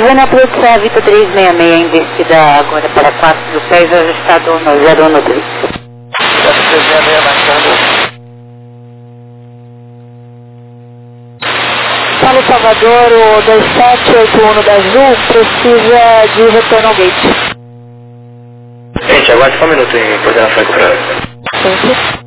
Joanópolis, Vita 366, investida agora para 4 pés, ajustado no 013. Vita 366, marcando. Fala Salvador, o 2781 da Azul precisa de retorno ao gate. Gente, aguarde só um minuto em coordenação com o Fran. Sim.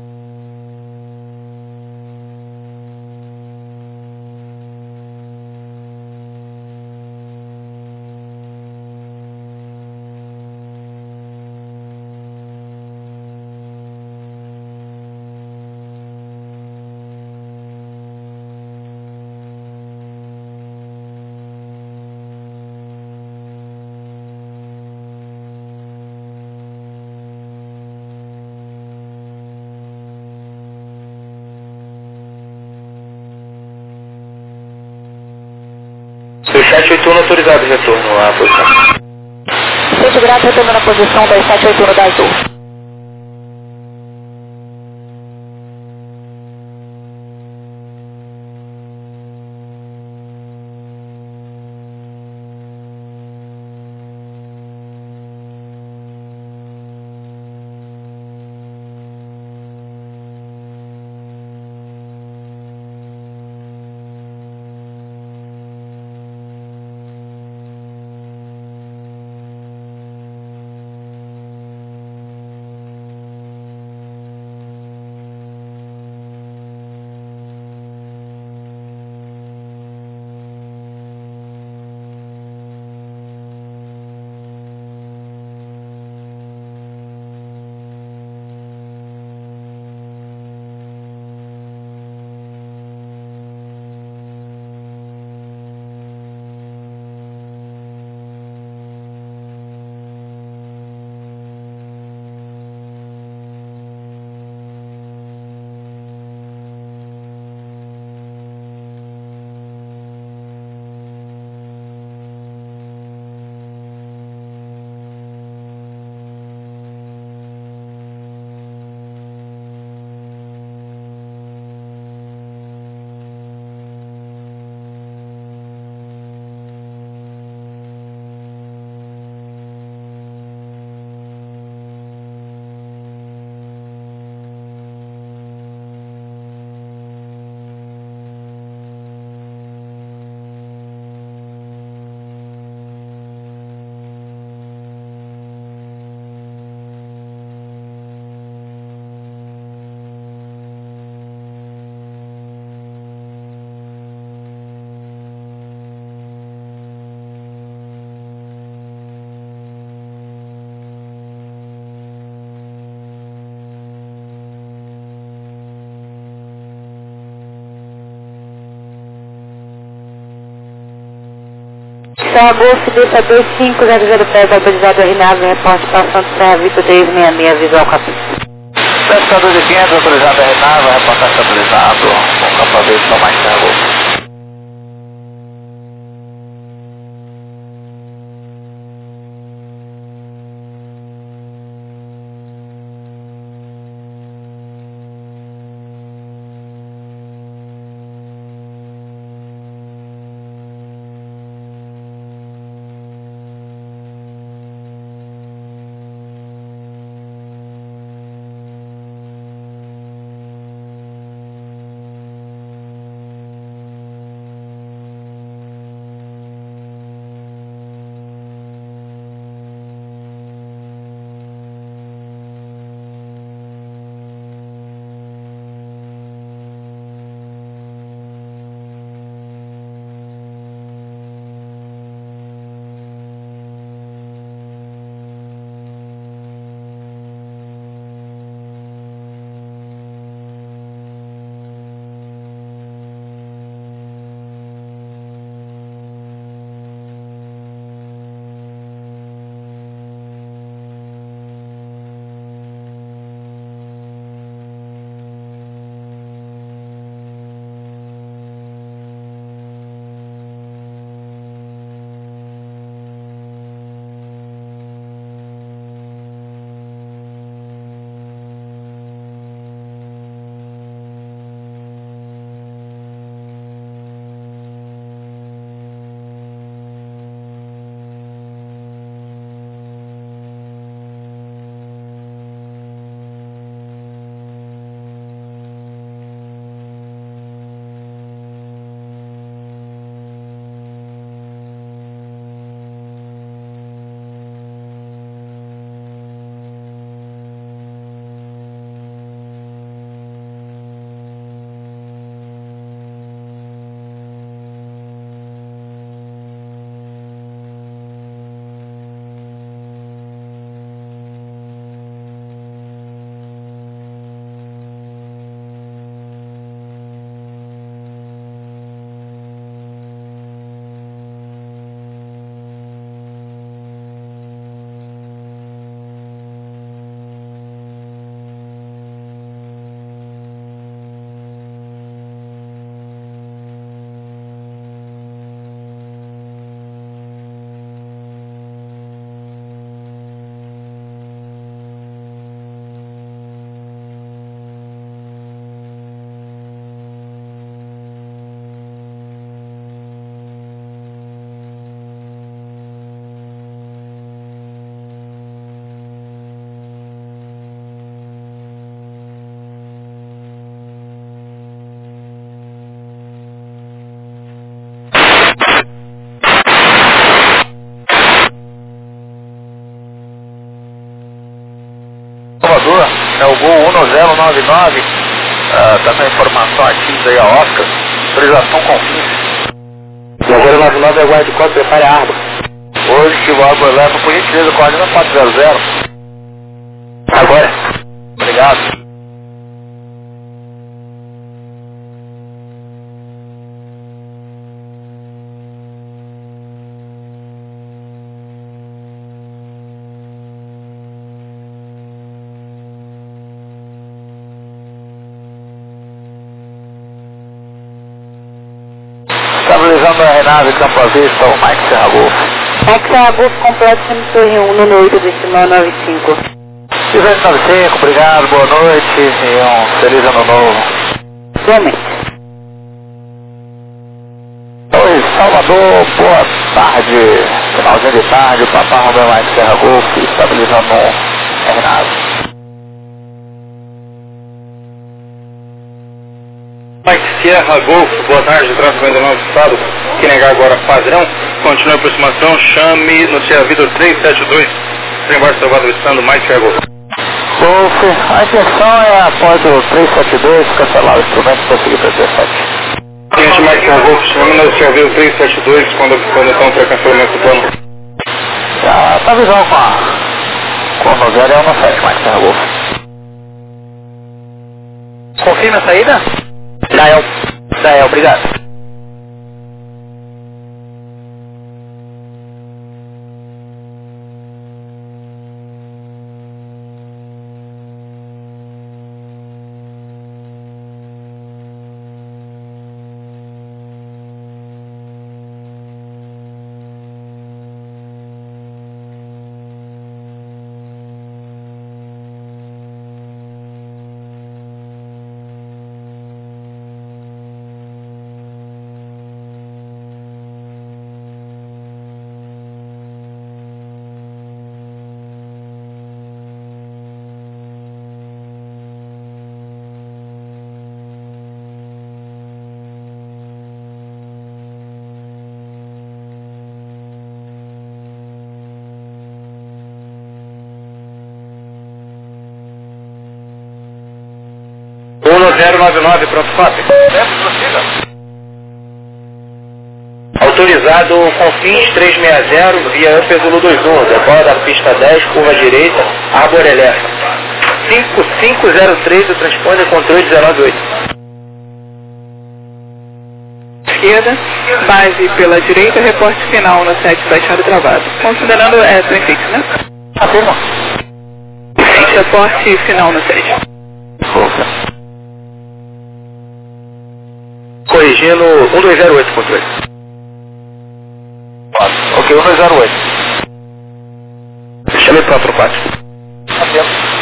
Seu 781 autorizado retorno à posição. Muito grato, retorno na posição 2781 da Azul. Agosto, deixa 2500 pés, autorizado RNAV, reporte passando Serra Vita 366, visual capítulo. Pesca 2500, autorizado RNAV, reportagem autorizado, com capacete para mais Serra. é o Gol 1099, tá com a informação ativa aí a Oscar, autorização Confins. 1099 aguarde código, prepare a arma. Hoje que o Água leva, por gentileza, coordena 400. Agora. Obrigado. Estabilizando a aeronave, campo à vista, o Mike Serra Golf. Mike Serra Golf completo, Torre 1, número 8, decimal 95. 295, obrigado, boa noite e um feliz ano novo. Igualmente. Oi, Salvador, boa tarde, finalzinho de tarde, o Papai Romeu Mike Serra Golf, estabilizando a aeronave. Mike Sierra Golf, boa tarde, tráfego ainda não estado. Quem negar agora padrão, continue a aproximação, chame no Sierra Vitor 372, sem embaixo salvado estando Mike Sierra Golf. Golf, a intenção é após o 372 cancelar o instrumento e prosseguir para o 17. Cliente Mike Sierra Golf, chame no Sierra Vitor 372 quando estão para cancelamento do plano. Já tá visão com o 9017, Mike Sierra Golf. Confirma a saída? Dael, obrigado. Uno 099, pronto, fácil. Autorizado Confins 360 via Upper Zulu 21, decola da pista 10, curva direita, Arborelé. 5503, o transponder controle 198. Esquerda, base pela direita, reporte final no 7 baixado travado. Considerando twin fix, né? Afirma. Reporte final no 7. Corrigindo 1208, controle. Ok, 1208. Chame para outro 4. Afirma.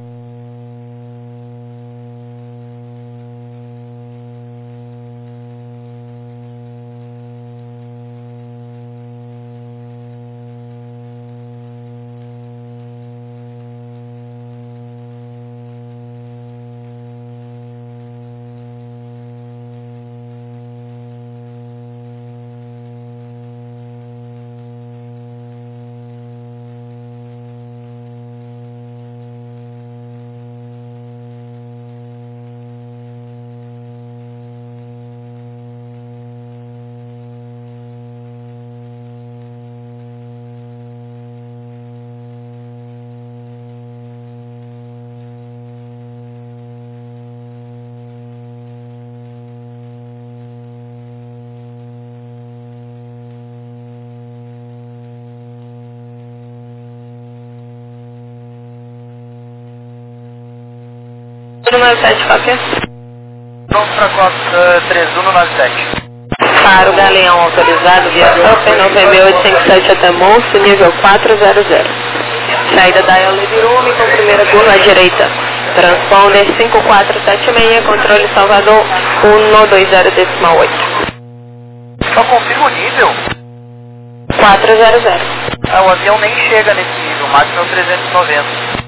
Número 7, cópia. Pronto para cota 3197. Para o Galeão autorizado via Upper 9857 até Monstro, nível 400. Saída da Eulibirume com primeira curva à direita. Transponder 5476, controle Salvador 120 decimal 8. Só confirma o nível. 400. O avião nem chega nesse nível, o máximo é o 390.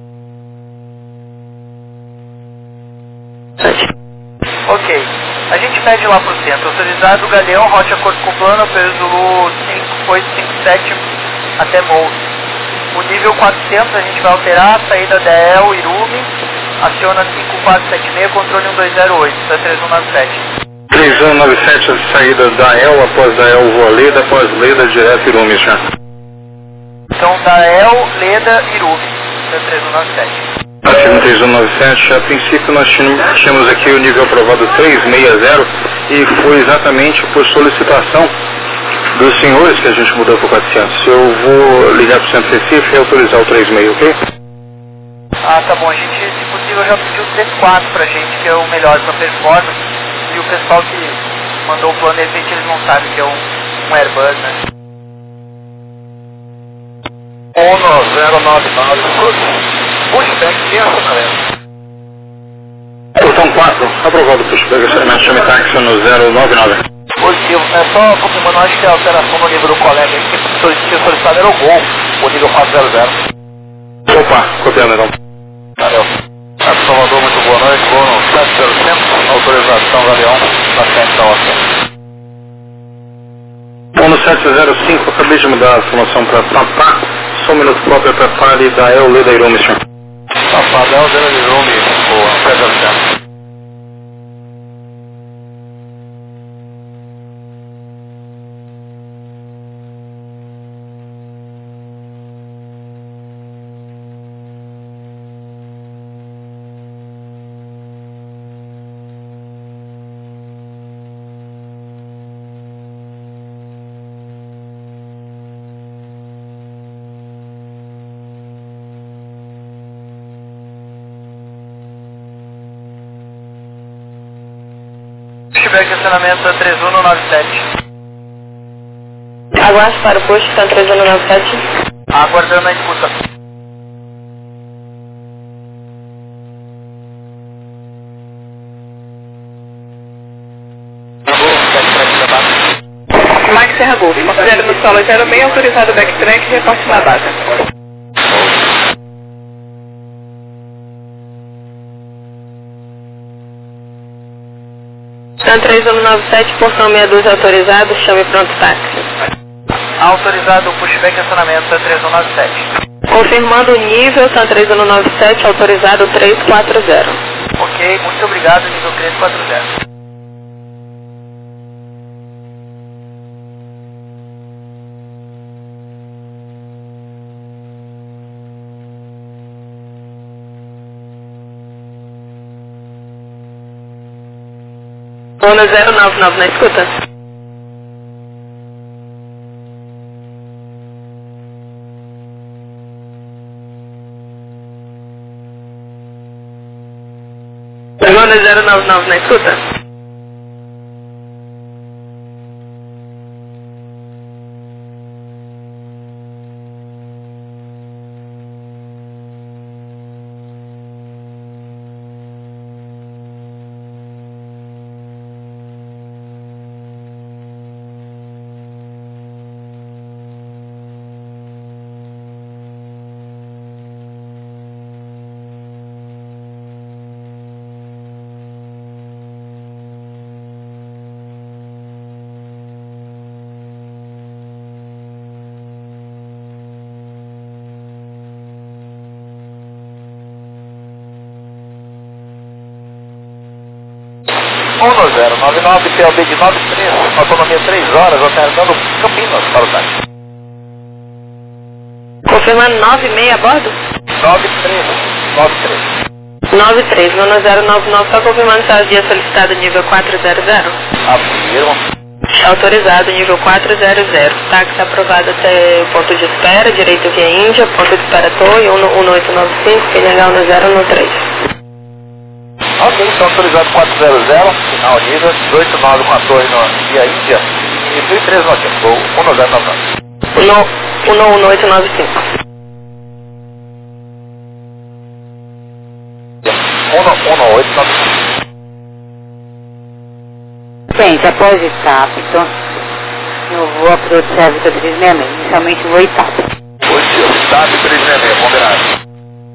Ok, a gente pede lá pro centro, autorizado Galeão, rote acordo com o plano, pelo Zulu 5857 até Monstro. O nível 400 a gente vai alterar, saída da El Irume, Aciona 5476, controle 1208, está 3197. 3197, a saída da El, após da El vou a Leda, após Leda, direto Irume já. Então, da El, Leda, Irume, está 3197. Ativo 3197, a princípio nós tínhamos aqui o nível aprovado 360 e foi exatamente por solicitação dos senhores que a gente mudou para o 400. Eu vou ligar para o Centro Recife e autorizar o 36, ok? Ah, tá bom. A gente, se possível, já pediu o 34 pra gente, que é o melhor para performance. E o pessoal que mandou o plano, de repente, eles não sabem que é um Airbus, né? 1099, pushback de acionamento. Portão 4, aprovado o pushback, acionamento, chame táxi no 099. Positivo, é só confirmando, acho que a alteração no nível do colega aí, que solicitado era o Gol, o nível 400. Opa, copiando então. Valeu. Salvador, muito boa noite, vou no 705, autorização Galeão, na frente da OCE. Bom, no 705, acabei de mudar a formação para Papá, só um minuto próprio para Pari da El Leda Irume, senhor. Papá da El Leda Irume, o 705. Pushback acionamento 3197. Aguarde para o posto, está 3197. Aguardando a escuta. Mike Serra Golf, considerando o solo 06, autorizado o backtrack e reporte na data. Está 3197, portão 62 autorizado, chame pronto táxi. Autorizado o pushback acionamento 3197. Confirmando o nível, está 3197, autorizado 340. Ok, muito obrigado, nível 340. Vou no 099 na escuta. Vou no 099 na escuta. No 099 PLB de 93, autonomia 3 horas, alternando Campinas para o táxi. Confirmando 96 a bordo? 93, vou no 099, só confirmando se havia solicitado nível 400. Afirma. Autorizado nível 400, táxi aprovado até o ponto de espera, direito via Índia, ponto de espera Torre, 1895, PNH 1013. Ok, então autorizado 400, final nível 18914 no via Índia e 33 no aqui, vou 1099. 11895. 11895. Gente, após etapa, então eu vou para o serviço 366, inicialmente vou etapa. Hoje, TAP 366, combinado.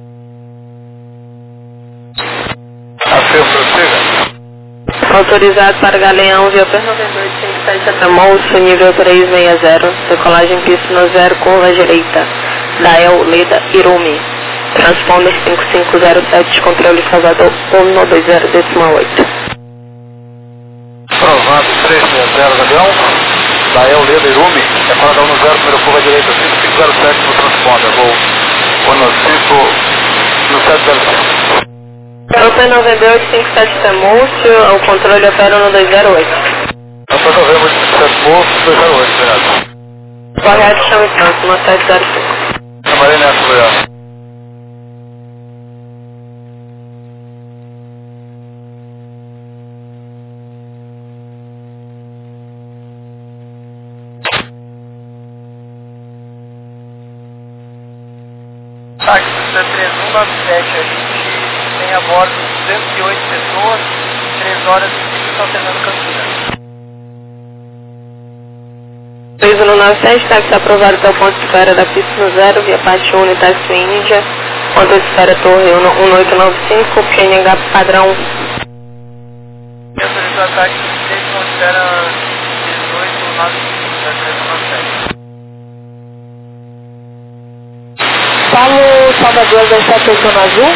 Autorizado para Galeão, via Pernambuco 57 até Monstro, nível 360, decolagem pista no 0 curva direita, da El Leda Irume. Transponder 5507, controle Salvador 120,8. Aprovado 360 da Leão, da El Leverumi, recorda 10, número curva direita, 5507 no transponder, vou 15 no 705. Open 98557 Temúcio, o controle opera no 208. Open 98557 Moço, 208, obrigado. Correto, chame trânsito, no 705. Trabalhei nessa, obrigado. Táxi 3197, a gente tem a bordo 208 pessoas, 3 horas e 5 estão alternando Campinas. 3197, táxi aprovado até o ponto de espera da pista no 0, via parte 1 e táxi Índia, ponto de espera Torre 1895, QNH padrão. E autorizou a táxi 6, não espera 1895, 3197. Paulo Salvador 278 no azul.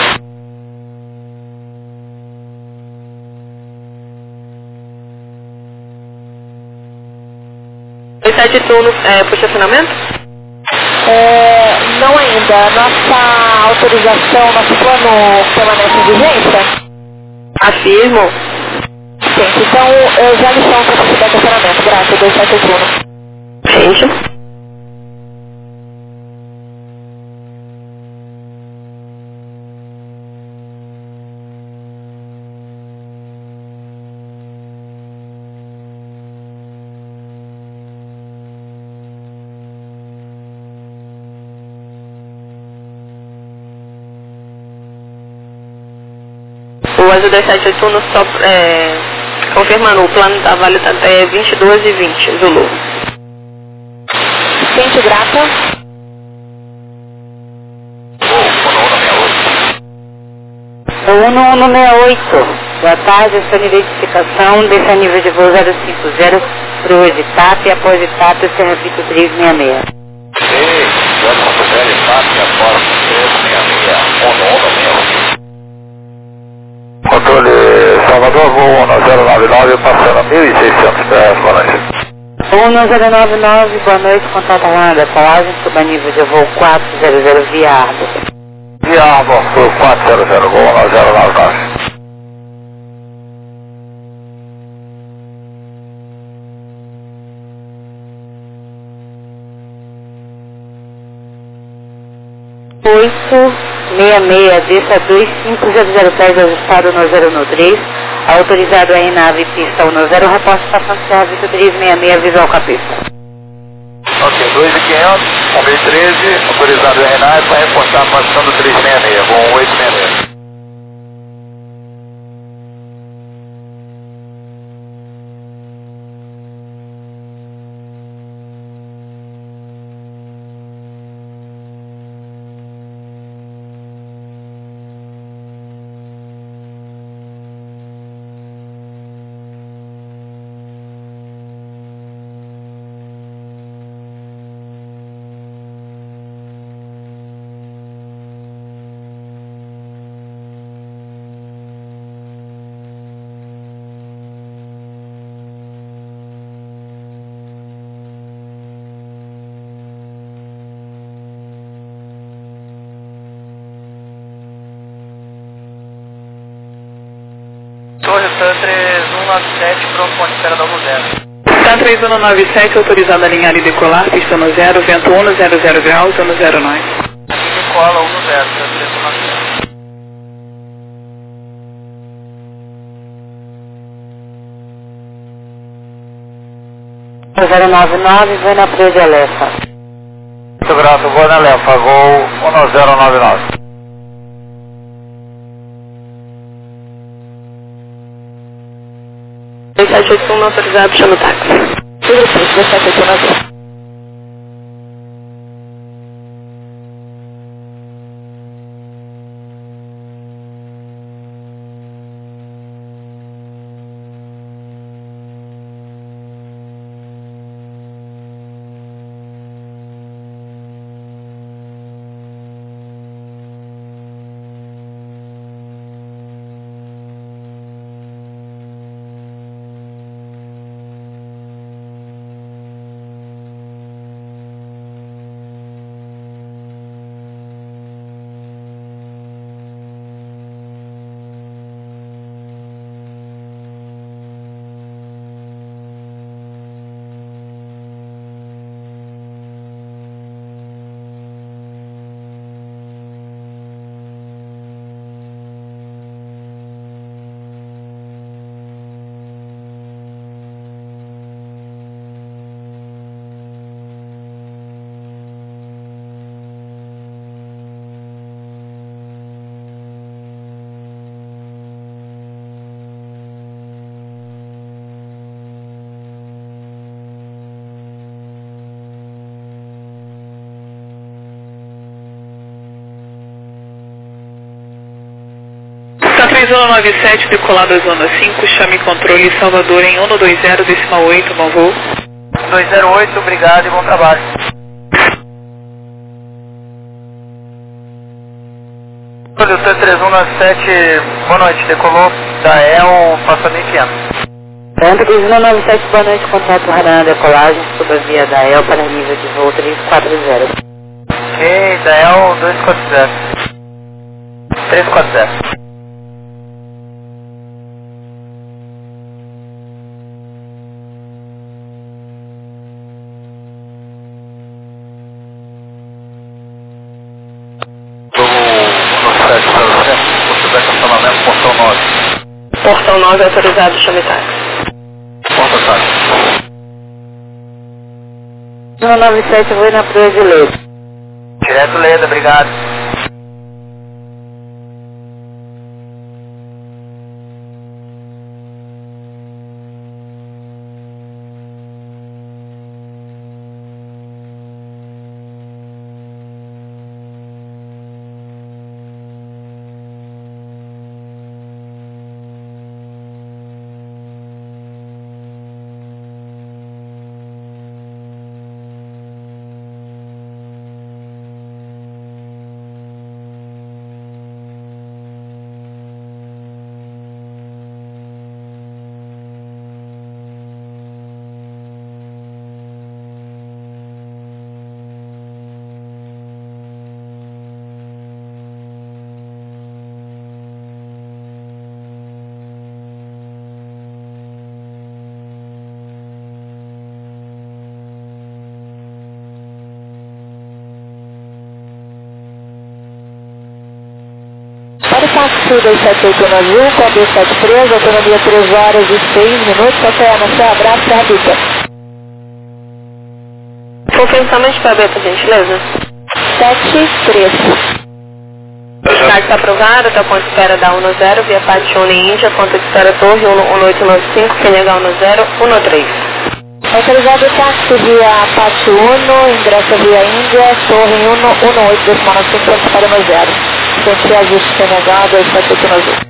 Sete turno, puxa acionamento? Não ainda. Nossa autorização, nosso plano permanece em vigência? Afirmo. Gente, então já lição para você dar acionamento. Graças, 271. Gente. O Azul 271 só confirmando, o plano da Vale até 22h20, Zulu. Gente, grata. O 1168. Boa tarde, essa é a identificação desse nível de voo 050 para o EDITAP e após EDITAP você repite o 366. Sim, 050 EDITAP e após 366, Controle Salvador, voo 1099, passando 1.600 pés, boa noite. 1099, boa noite, contato Holanda, decolagem sob a nível de voo 400 via Arbo. Via Arbo, voo 400, voo 1099. Oito 66, desça 25000 pés ajustado no 013, autorizado aí nave pista 10, reposto estação de serviço 366, visual com a pista. Ok, 2.500, 1013, autorizado o RNAE para reportar a posição do 366, voo 866. Torre Tan 3197, pronto, ponto de espera da 10. Tan 3197, autorizado a alinhar e decolar, pista no 0, vento 100 graus, 109. Aqui decola 10, Tan 3197. 099, vou na Prede Alefa. Muito grato, vou na Lefa, voo 1099. Dois 781 autorizado, chama o táxi. Tudo bem, 271 azul. Zona 97, decolado a Zona 5, chame controle Salvador em 120,8, bom voo. 208, obrigado e bom trabalho. O T3197, boa noite, decolou da EL, passamento Viana. Tanto que 97, boa noite, contato radar na decolagem, sobre a via da EL para nível de voo 340. Ok, da EL 240. 340. Portão 9 autorizado, chame táxi. Porta táxi. 97, vou ir na Praia de Leda. Direto Leda, obrigado. Para o táxi 278 no azul, código 73, autonomia 3 horas e 6 minutos, até a nossa abraço, Rabita. Confirmação para B, por gentileza. 73. Táxi aprovado, até o ponto de espera da 10, via Pátio Uni Índia, ponto de espera Torre 1895, QNH 1013. Autorizado o táxi via Pátio Uno, ingresso via Índia, Torre 118,95, ponto de espera 10. Senti ajuste QNH 278 no azul.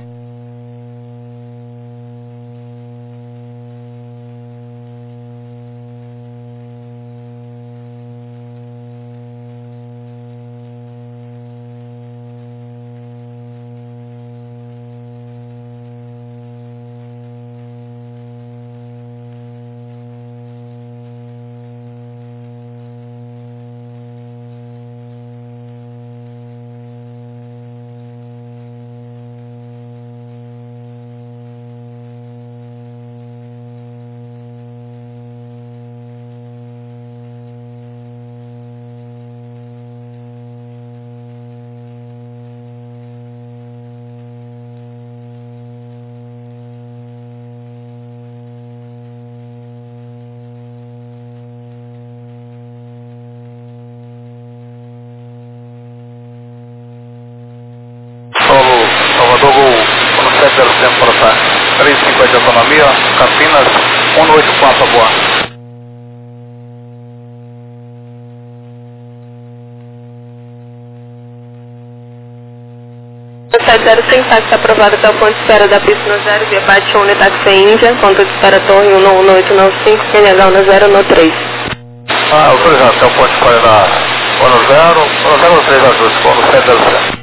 Salvador Gol 1705 para tá. 350 de autonomia, Campinas 184 boa. O 705, táxi aprovado até o ponto de espera da pista no 0, via Pátio Uni, táxi Índia, ponto de espera Torre 11895, QNH 1013. Autorizado até o ponto de espera da 1003 ajuste, ponto 705.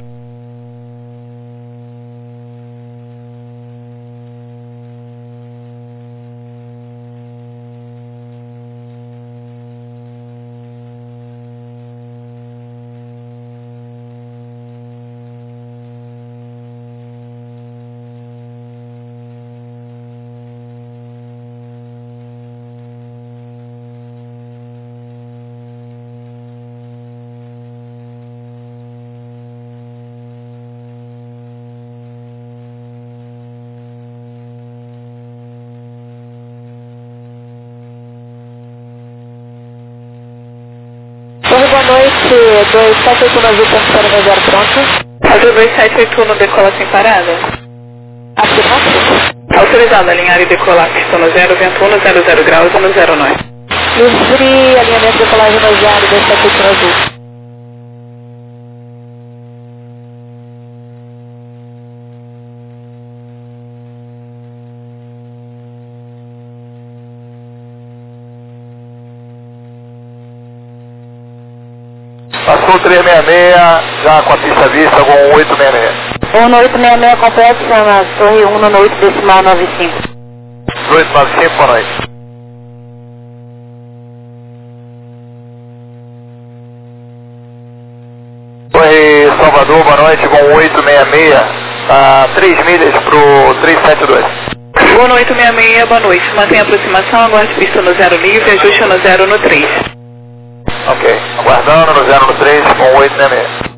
Boa noite, 278 no azul, ponto de espera 10 pronto. Azul 278 decola sem parada. Afirmativo. Autorizado a alinhar e decolar pista no 0, vento 100 graus, 109. Livre, alinhamento de decolagem no 0, 278 no azul. Sul 366, já com a pista vista, com 866. 1866 completo, chama Torre 1 no 8 decimal 95. 895, boa noite. Torre Salvador, boa noite, com 866, 3 milhas pro 372. Boa noite, 66, boa noite. Mantém a aproximação, aguarde pista no 0 livre, ajuste no 0 no 3. Ok, aguardando no 0 no 3 com 866.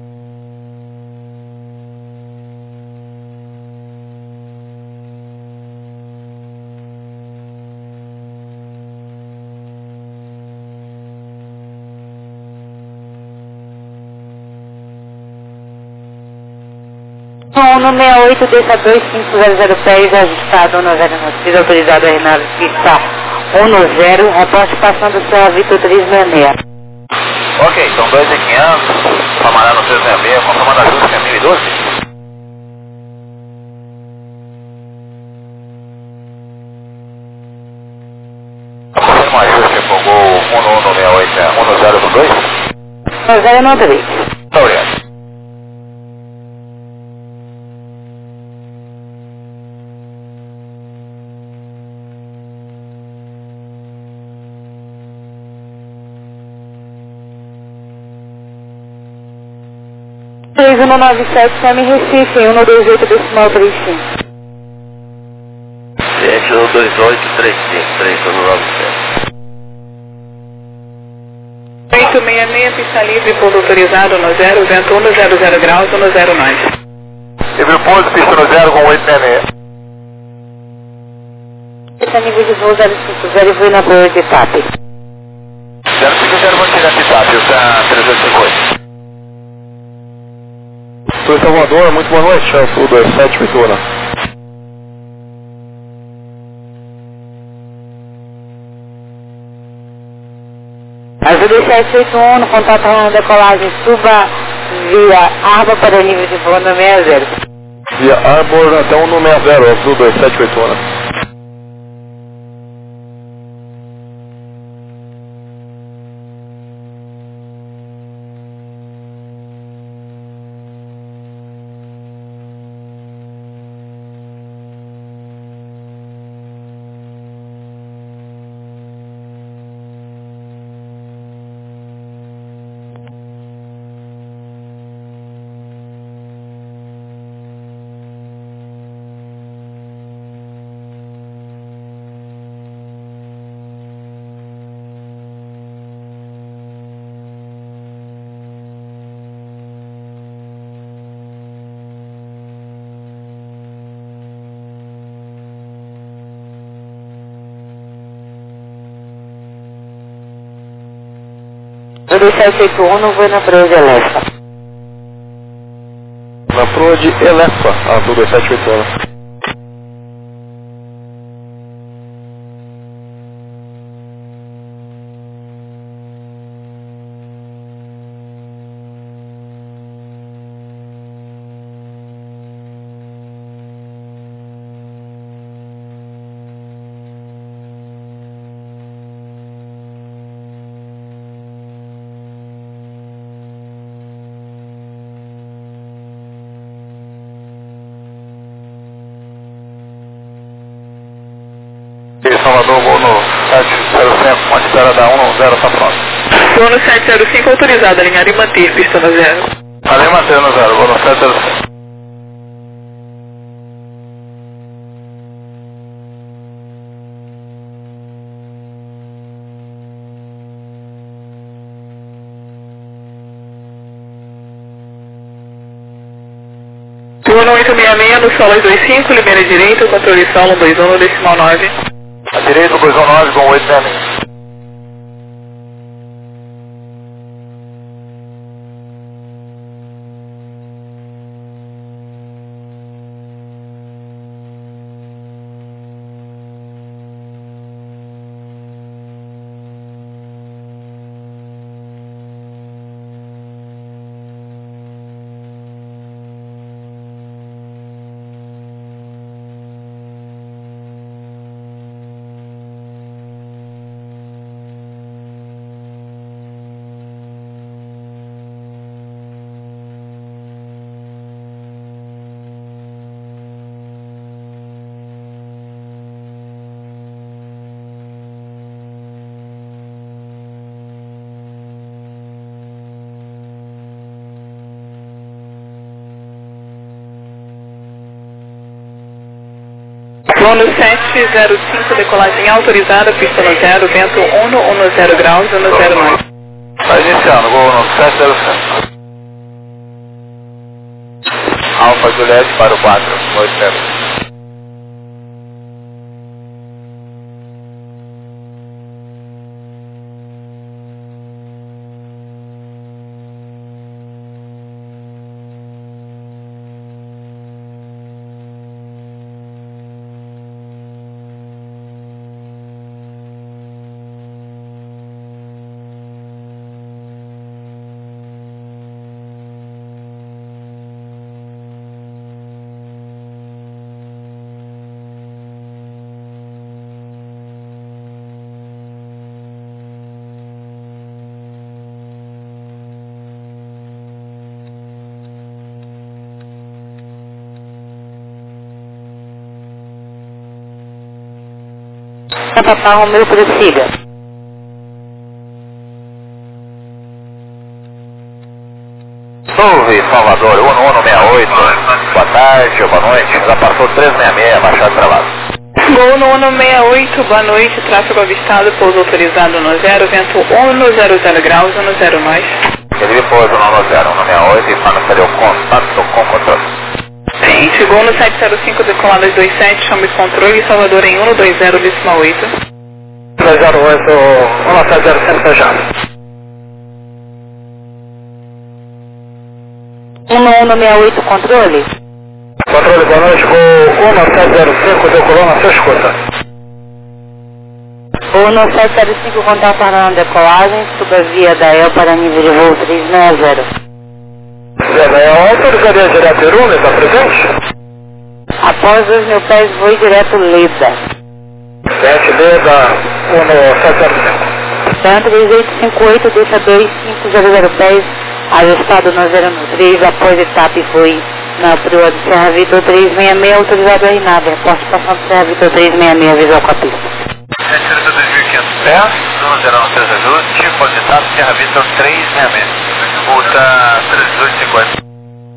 No 68, desça 2500 pés, ajustado no 093, autorizado a renave pista 10, reporte passando o céu Vitor 366. Ok, são 2.500, Samará no 366, confirmando ajuste em 1012. Confirma o ajuste com Gol 1168, 1012? 10 no 3. Muito obrigado. Três 197, chame Recife, 128 decimal 35. 712835, 3197. 866, pista livre, ponto autorizado no 0, vento 1 no 00 graus, 1 no 09. Livre o ponto, pista no 0 com 866. Esse é nível de voo 050 e fui na boa de TAP. 050, vou tirar de TAP, está 358. Sou Salvador, muito boa noite, é o Sul 27, Vitória. Ajuda 781 no contato com decolagem, suba via Arba para o nível de voo no 60. Via Arbor até o no 60, é o Sul 27, Vitória. Ajuda 781 no voo na proa de Elefa. Na proa de Elefa, a Sul 27, Vitória. Salvador, vou no 705, uma espera da 1 no 0, tá pronto. Voo no 705, autorizado a alinhar e manter pista no 0. Ali manter no 0, vou no 705. Voo no 866, no solo 25, Limeira direita, controle solo 121 no decimal 9. A direita 219 com 866. Gol 705, decolagem autorizada, pista no 0, vento 110 graus, 109. Está iniciando, gol no 705. Alfa Juliette para o 480. Papá Romeu, prossiga. Souve, Salvador, 1168. Boa tarde, boa noite. Já passou 366, baixado travado. Gol no 168, boa noite, tráfego avistado, pouso autorizado no 0, vento 110 graus, 109. Ele pouso no 10, 168 e para fazer o contato com o controle. Gente, gol no 705, decoladas 27, chame controle, Salvador em 120, décima 8. 308, 1705, já. 1168, controle. Controle, boa noite, voo 1705, decolou na sua escuta. Voo no 705, contato para a decolagem, suba via da EL para nível de voo 360. É autorizaria direto Irune, está presente? Após 2.000 pés, voe direto Leda. 7 Leda, 1705. Então, 3858, deixa 2500 pés, ajustado no 013, após etapa e foi na proa de Serra Vitor 366, autorizado a RNAV, participação de Serra Vitor 366, visual com a pista. 2.500 pés, zona 093 ajuste, pode estar Serra Vitor 366, multa 318,50.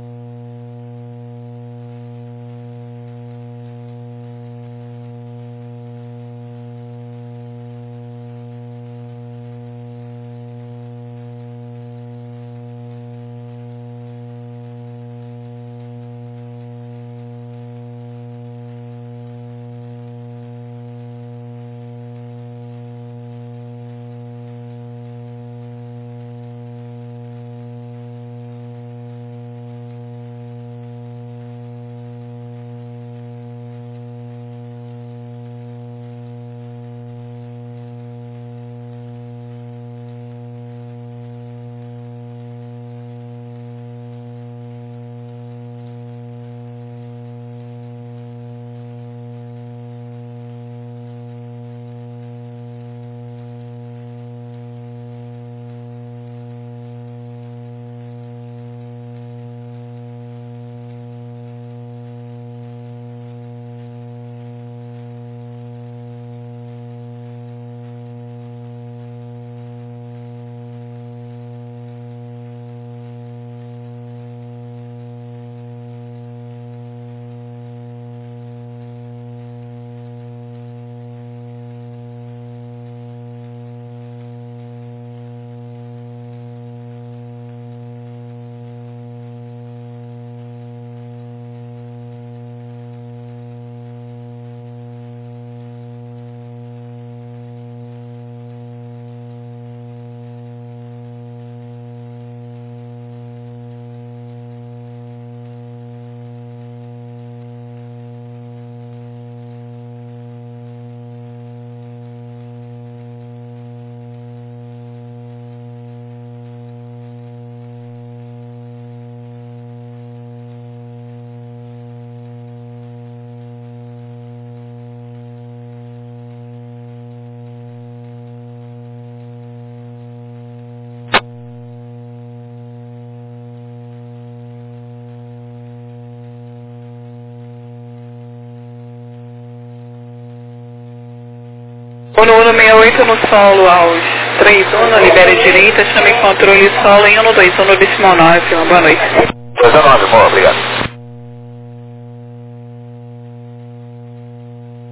No 168 no solo aos 31, libere direita, chame controle solo em 121, decimal 9, uma boa noite. 19, bom, obrigado.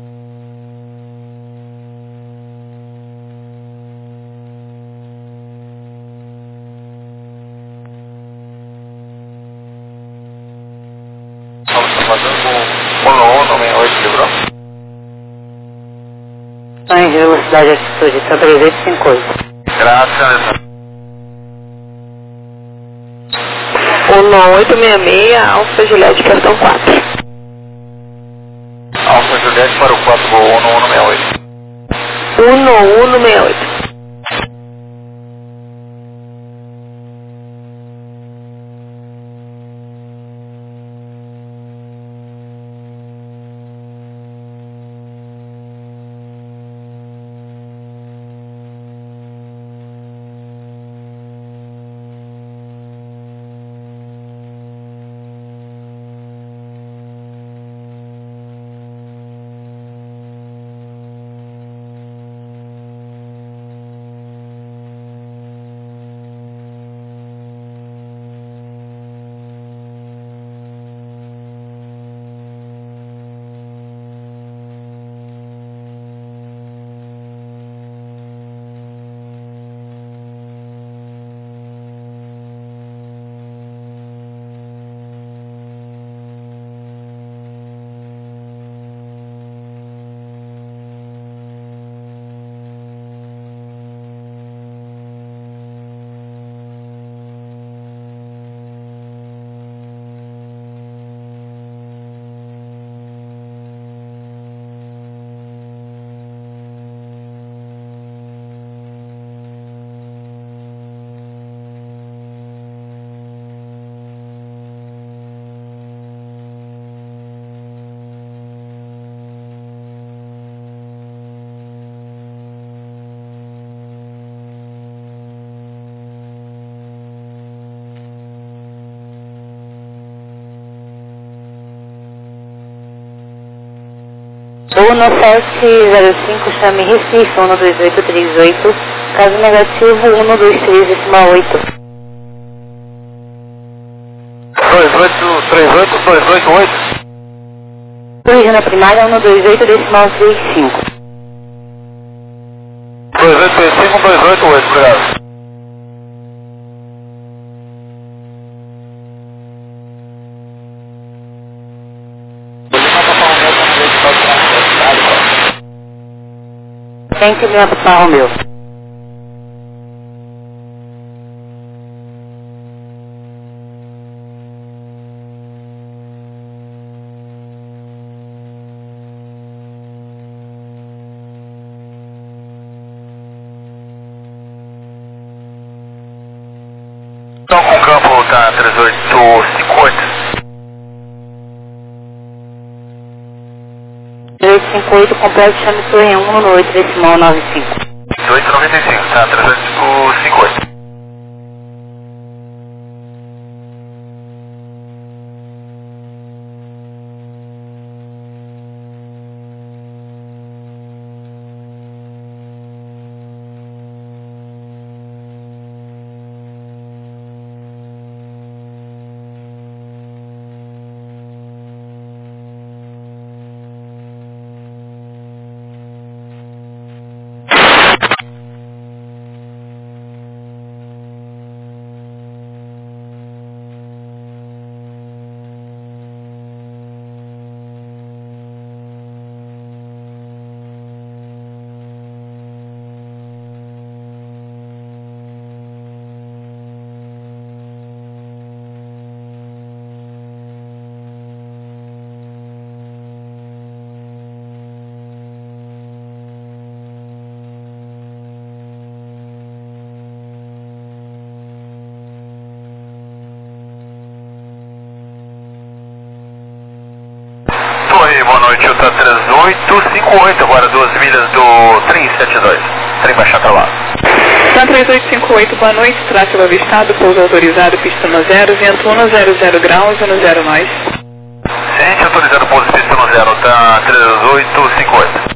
velocidade e altitude, são 3858. Graças, Alessandro. 1866, Alfa Juliette, cartão 4. Alfa Juliette para o 4 Gol 1168. 1168. Uno 705, chame Recife, 12838, caso negativo 123,8. 2838288. Corrija na primária 128,35. 2835 288, obrigado. Quem que vem para o meu? Então com o campo tá 3858. 358, completo, chame Torre 1 no 8,95. 895, tá, 358. Torre, boa noite, eu tá 3858, agora 2 milhas do 372. Trem baixar pra lá. Tá 3858, boa noite, tráfego avistado, pouso autorizado, pista no 0, vento 100 graus, 10 nós. Ciente autorizado, pouso pista no 0, tá 3858.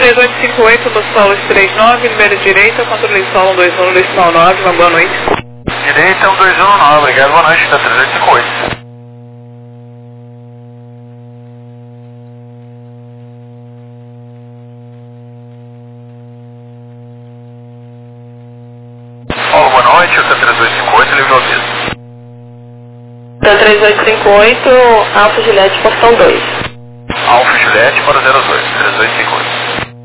3858 no solo 39, número direita, controle solo 121 decimal 9, uma boa noite. Direita 1219, obrigado, boa noite, da 3858. Boa noite, o 3858, livre ao vivo. 3858, Alfa Juliette, portão 2. Alfa Juliette para 02, 3858.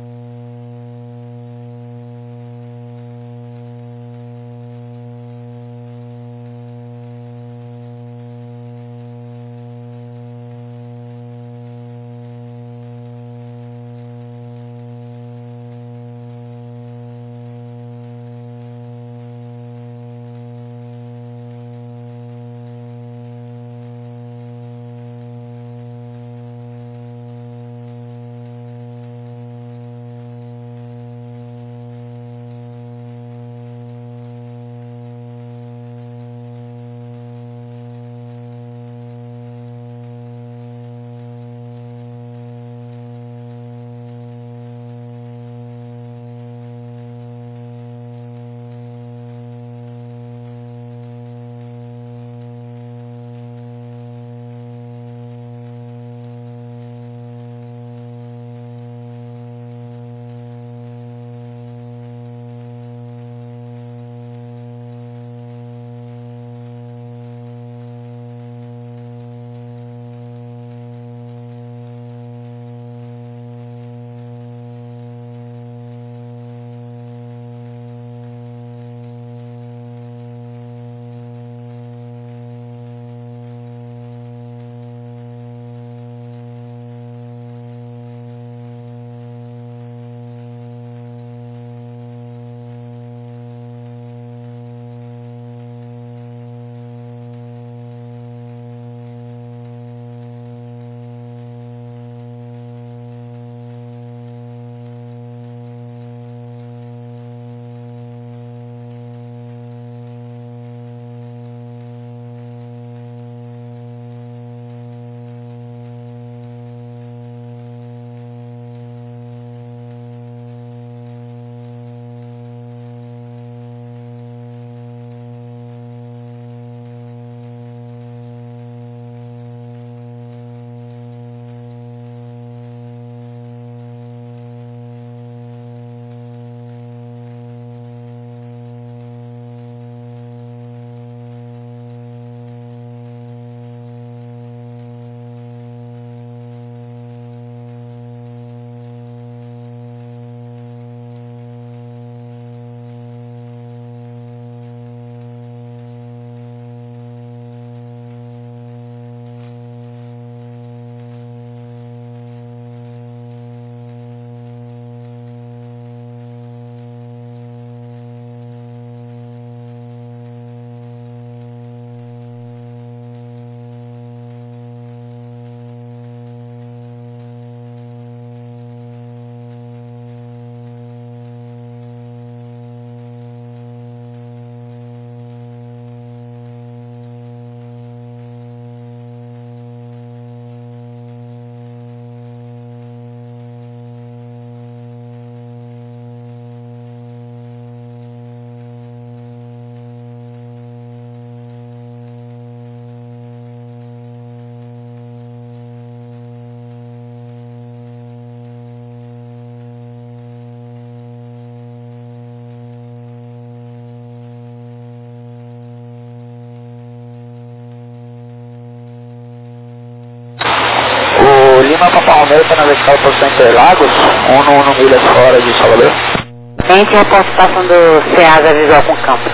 Lima Papa Romero para navegar por Interlagos, no milhas fora de Salvador. Gente, reporte passando CEASA visual com campo.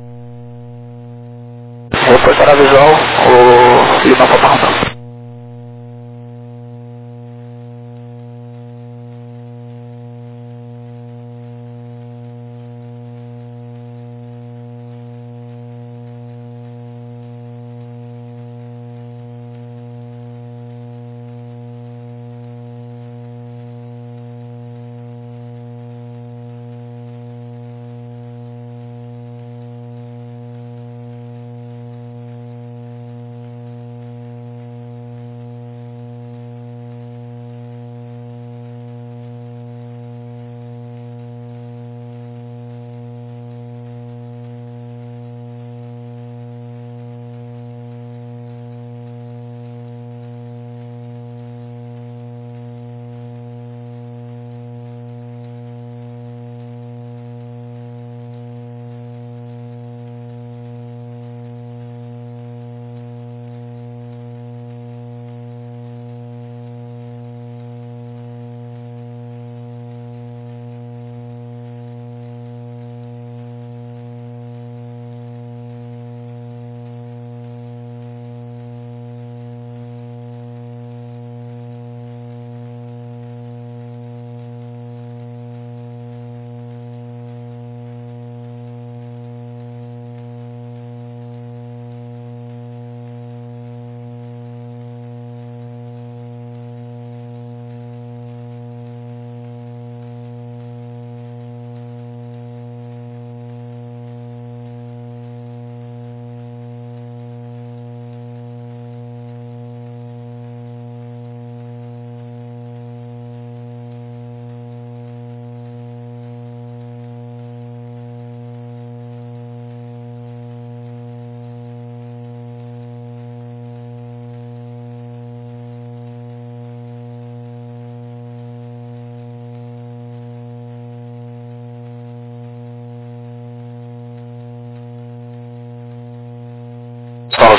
Reportar a visual, o Lima Papa Romero.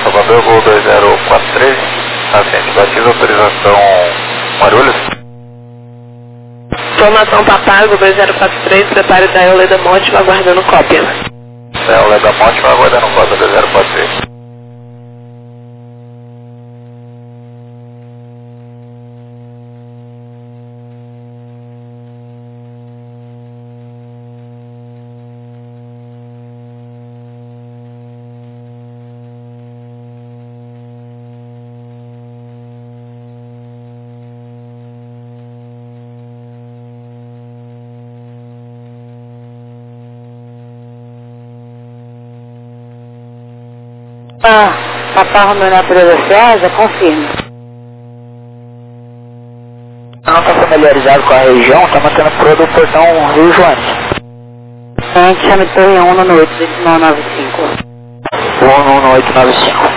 Salvador, voo 2043, assente, batido, autorização Guarulhos. Informação Papago 2043, prepare da Euleda Monte, aguardando cópia. Da Euleda Monte, aguardando cópia 2043. Papai Romeu Natureza César, confirme. Não está familiarizado com a região, está mantendo por do portão Rio Joanes. Gente, chame torre 1 no 8, decimal 95. 1 no 895.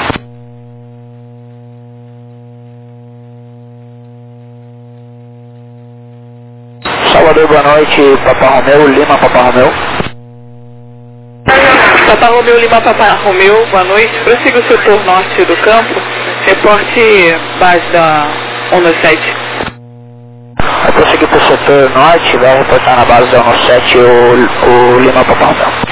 Salvador, boa noite, Papai Romeu, Lima, Papai Romeu. Papai Romeu, Lima, Papai Romeu, boa noite. Prossiga o setor norte do campo. Reporte base da 197. Vai prosseguir para o setor norte, vai reportar na base da 197 o Lima, Papai Romeu.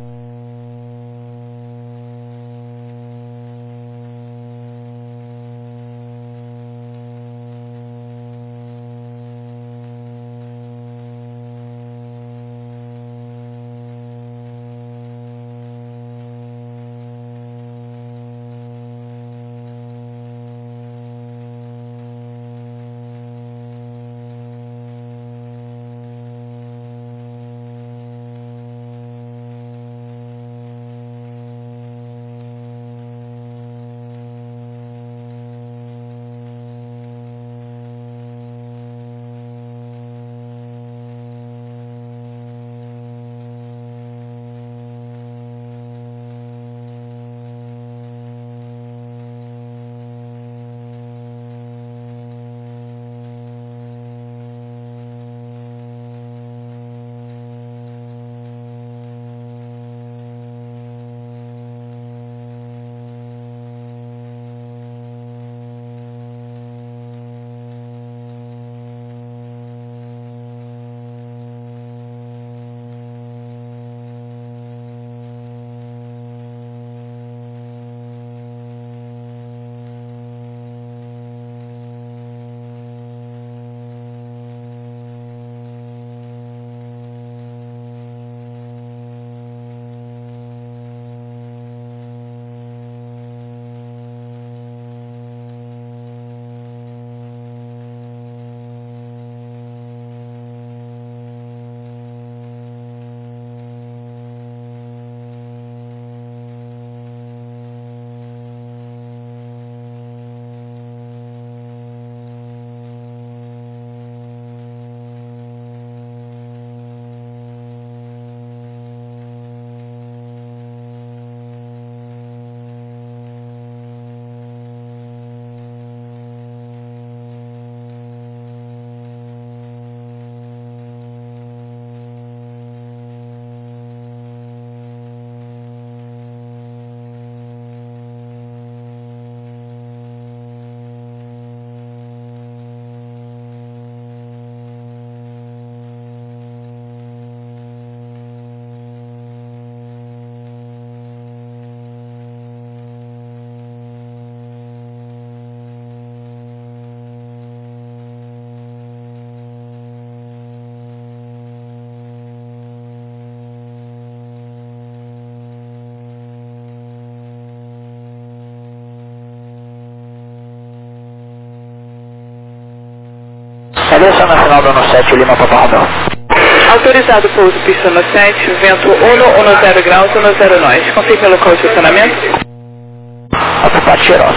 Seleção nacional do 17, Lima, Papai Romeu. Autorizado pouso pista no 7, vento 10 graus, 10 nós. Confirme o local de estacionamento. Ocupado Cheirosa.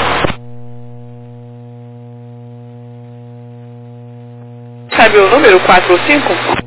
Sabe o número 4 ou 5?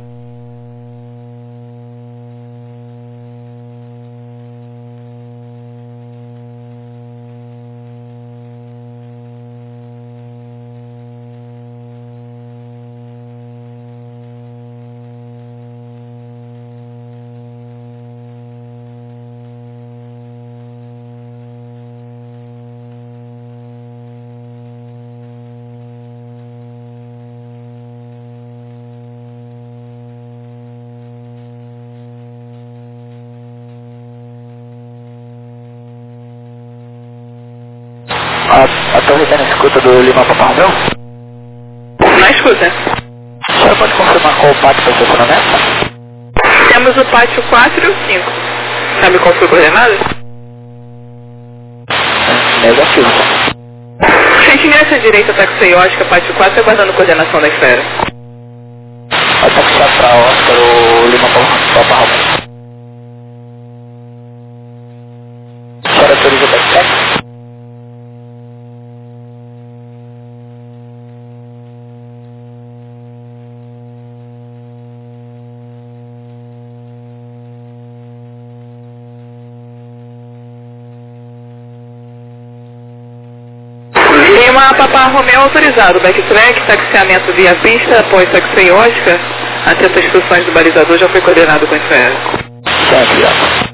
A torre está na escuta do Lima Papa Romeu? Na escuta. A senhora pode confirmar qual o pátio para estacionamento? Temos o pátio 4 e o 5. Sabe qual foi a coordenada? Negativo. Gente, ingressa à direita, táxi Oscar, pátio 4, aguardando coordenação da esfera. Vai taxiar para Oscar o Lima Papa Romeu. A senhora autoriza o backpack? Lima Papa Romeu autorizado, backtrack, taxiamento via pista, após taxi Oscar, atento às instruções do balizador, já foi coordenado com a esfera. Certo,